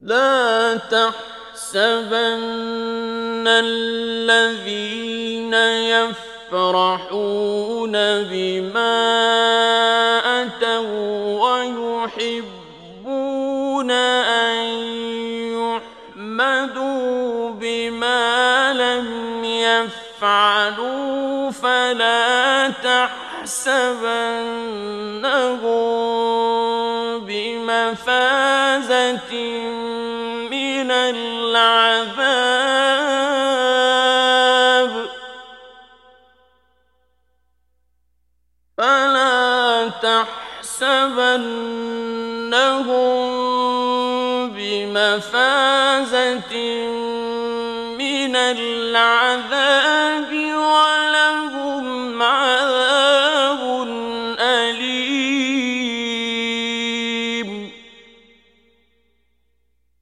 لا تحسبن الذين يفرحون بما أتوا ويحبون أن يحمدوا بما لم يفعلوا فلا تحسبنهم بمفازة من العذاب فلا تحسبنهم بمفازة من العذاب